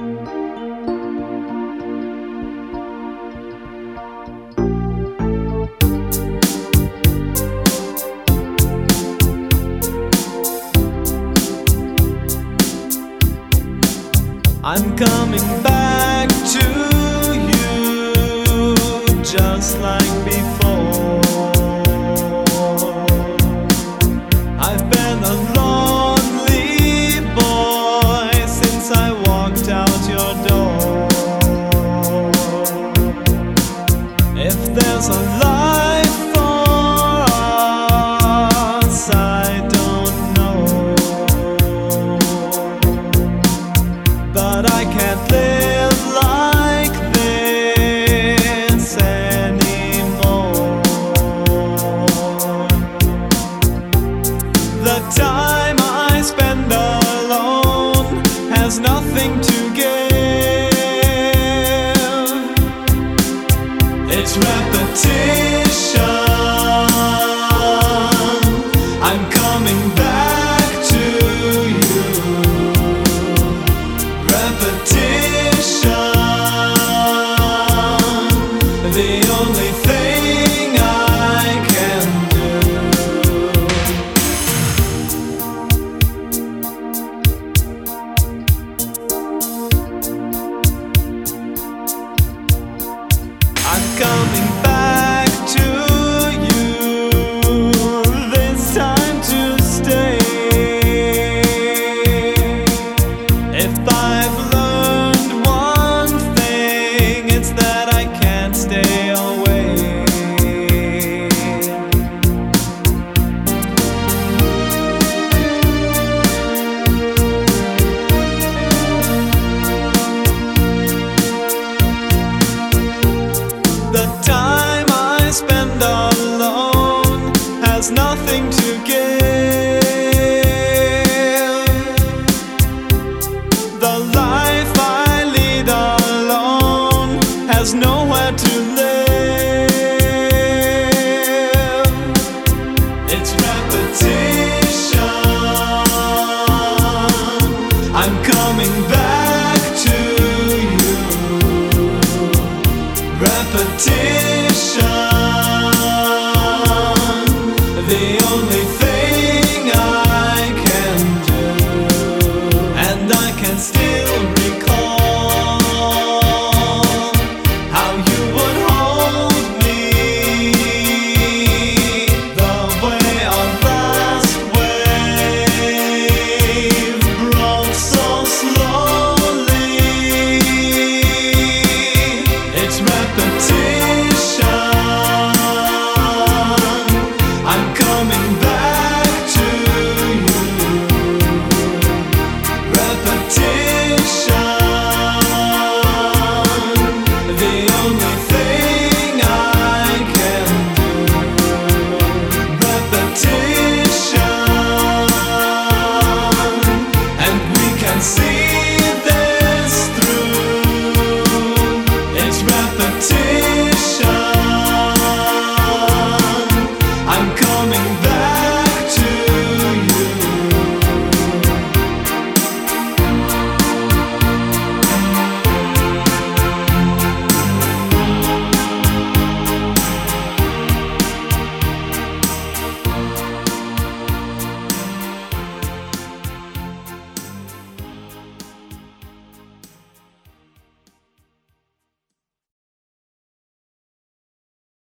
I'm coming back to you just like before. I've been a lonely boy since I walked out your door. If there's a life for us, I don't know, but I can't live like this anymore. The time I spend alone has nothing to give. It's repetition. I'm coming back to you. Repetition, the only thing I can do. I'm coming